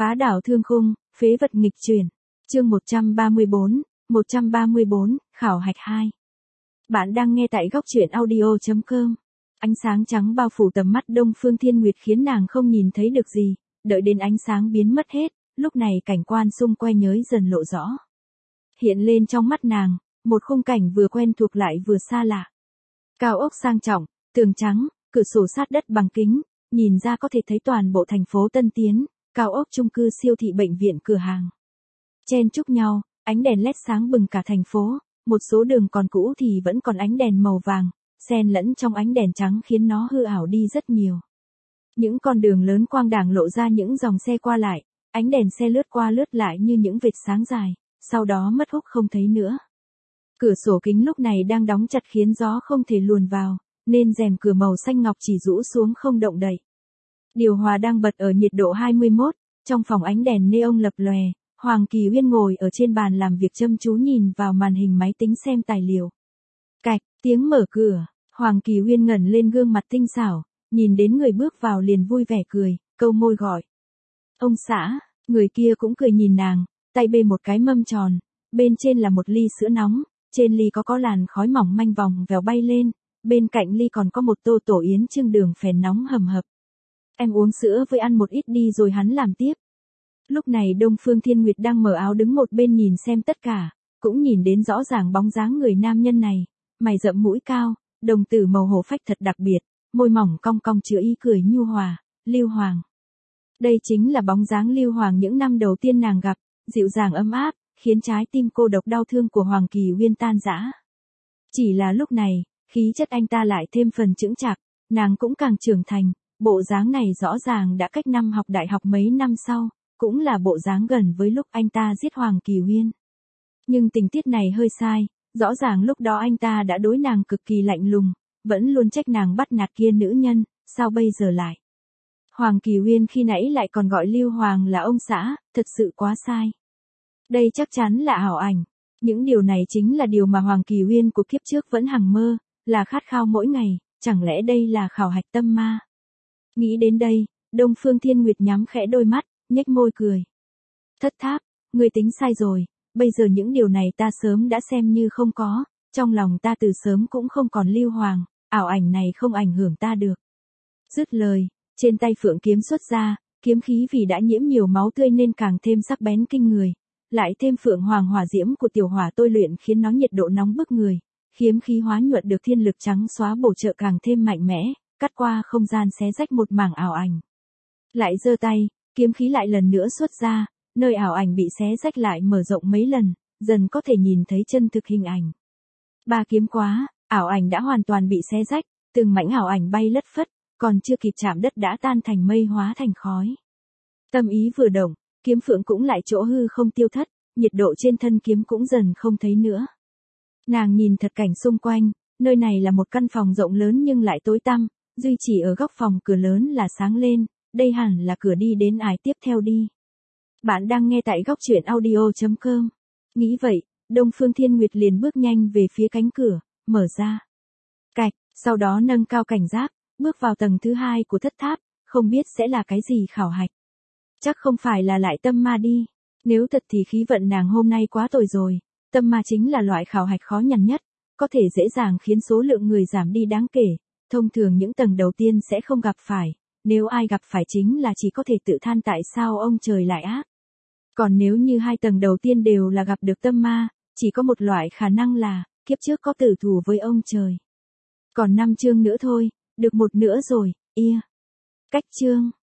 Phá đảo thương khung, phế vật nghịch chuyển. Chương 134, khảo hạch 2. Bạn đang nghe tại góc truyện audio.com. Ánh sáng trắng bao phủ tầm mắt Đông Phương Thiên Nguyệt khiến nàng không nhìn thấy được gì, đợi đến ánh sáng biến mất hết, lúc này cảnh quan xung quanh nhới dần lộ rõ. Hiện lên trong mắt nàng, một khung cảnh vừa quen thuộc lại vừa xa lạ. Cao ốc sang trọng, tường trắng, cửa sổ sát đất bằng kính, nhìn ra có thể thấy toàn bộ thành phố Tân Tiến, cao ốc chung cư, siêu thị, bệnh viện, cửa hàng. Chen chúc nhau, ánh đèn led sáng bừng cả thành phố, một số đường còn cũ thì vẫn còn ánh đèn màu vàng, xen lẫn trong ánh đèn trắng khiến nó hư ảo đi rất nhiều. Những con đường lớn quang đảng lộ ra những dòng xe qua lại, ánh đèn xe lướt qua lướt lại như những vệt sáng dài, sau đó mất hút không thấy nữa. Cửa sổ kính lúc này đang đóng chặt khiến gió không thể luồn vào, nên rèm cửa màu xanh ngọc chỉ rũ xuống không động đậy. Điều hòa đang bật ở nhiệt độ 21, trong phòng ánh đèn neon lập lòe, Hoàng Kỳ Uyên ngồi ở trên bàn làm việc chăm chú nhìn vào màn hình máy tính xem tài liệu. Cạch, tiếng mở cửa, Hoàng Kỳ Uyên ngẩng lên, gương mặt tinh xảo, nhìn đến người bước vào liền vui vẻ cười, câu môi gọi. Ông xã, người kia cũng cười nhìn nàng, tay bê một cái mâm tròn, bên trên là một ly sữa nóng, trên ly có làn khói mỏng manh vòng vèo bay lên, bên cạnh ly còn có một tô tổ yến chưng đường phèn nóng hầm hập. Em uống sữa với ăn một ít đi rồi hắn làm tiếp. Lúc này Đông Phương Thiên Nguyệt đang mở áo đứng một bên nhìn xem tất cả, cũng nhìn đến rõ ràng bóng dáng người nam nhân này, mày rậm mũi cao, đồng tử màu hổ phách thật đặc biệt, môi mỏng cong cong chứa ý cười nhu hòa, Lưu Hoàng. Đây chính là bóng dáng Lưu Hoàng những năm đầu tiên nàng gặp, dịu dàng ấm áp, khiến trái tim cô độc đau thương của Hoàng Kỳ Uyên tan rã. Chỉ là lúc này, khí chất anh ta lại thêm phần chững chạc, nàng cũng càng trưởng thành, bộ dáng này rõ ràng đã cách năm học đại học mấy năm sau, cũng là bộ dáng gần với lúc anh ta giết Hoàng Kỳ Uyên. Nhưng tình tiết này hơi sai, rõ ràng lúc đó anh ta đã đối nàng cực kỳ lạnh lùng, vẫn luôn trách nàng bắt nạt kia nữ nhân, sao bây giờ lại? Hoàng Kỳ Uyên khi nãy lại còn gọi Lưu Hoàng là ông xã, thật sự quá sai. Đây chắc chắn là ảo ảnh. Những điều này chính là điều mà Hoàng Kỳ Uyên của kiếp trước vẫn hằng mơ, là khát khao mỗi ngày, chẳng lẽ đây là khảo hạch tâm ma? Nghĩ đến đây, Đông Phương Thiên Nguyệt nhắm khẽ đôi mắt, nhếch môi cười. Thất Tháp, ngươi tính sai rồi, bây giờ những điều này ta sớm đã xem như không có, trong lòng ta từ sớm cũng không còn Lưu Hoàng, ảo ảnh này không ảnh hưởng ta được. Dứt lời, trên tay phượng kiếm xuất ra, kiếm khí vì đã nhiễm nhiều máu tươi nên càng thêm sắc bén kinh người, lại thêm phượng hoàng hỏa diễm của tiểu hỏa tôi luyện khiến nó nhiệt độ nóng bức người, kiếm khí hóa nhuận được thiên lực trắng xóa bổ trợ càng thêm mạnh mẽ, cắt qua không gian xé rách một mảng ảo ảnh. Lại giơ tay, kiếm khí lại lần nữa xuất ra, nơi ảo ảnh bị xé rách lại mở rộng mấy lần, dần có thể nhìn thấy chân thực hình ảnh. Ba kiếm quá, ảo ảnh đã hoàn toàn bị xé rách, từng mảnh ảo ảnh bay lất phất, còn chưa kịp chạm đất đã tan thành mây hóa thành khói. Tâm ý vừa động, kiếm phượng cũng lại chỗ hư không tiêu thất, nhiệt độ trên thân kiếm cũng dần không thấy nữa. Nàng nhìn thật cảnh xung quanh, nơi này là một căn phòng rộng lớn nhưng lại tối tăm, duy chỉ ở góc phòng cửa lớn là sáng lên, đây hẳn là cửa đi đến ải tiếp theo đi. Bạn đang nghe tại góc truyện audio.com. Nghĩ vậy, Đông Phương Thiên Nguyệt liền bước nhanh về phía cánh cửa, mở ra. Cạch, sau đó nâng cao cảnh giác, bước vào tầng thứ 2 của thất tháp, không biết sẽ là cái gì khảo hạch. Chắc không phải là lại tâm ma đi. Nếu thật thì khí vận nàng hôm nay quá tồi rồi, tâm ma chính là loại khảo hạch khó nhằn nhất, có thể dễ dàng khiến số lượng người giảm đi đáng kể, thông thường những tầng đầu tiên sẽ không gặp phải, nếu ai gặp phải chính là chỉ có thể tự than tại sao ông trời lại ác. Còn nếu như 2 tầng đầu tiên đều là gặp được tâm ma, chỉ có một loại khả năng là, kiếp trước có tử thù với ông trời. Còn 5 chương nữa thôi, được một nữa rồi, Cách chương.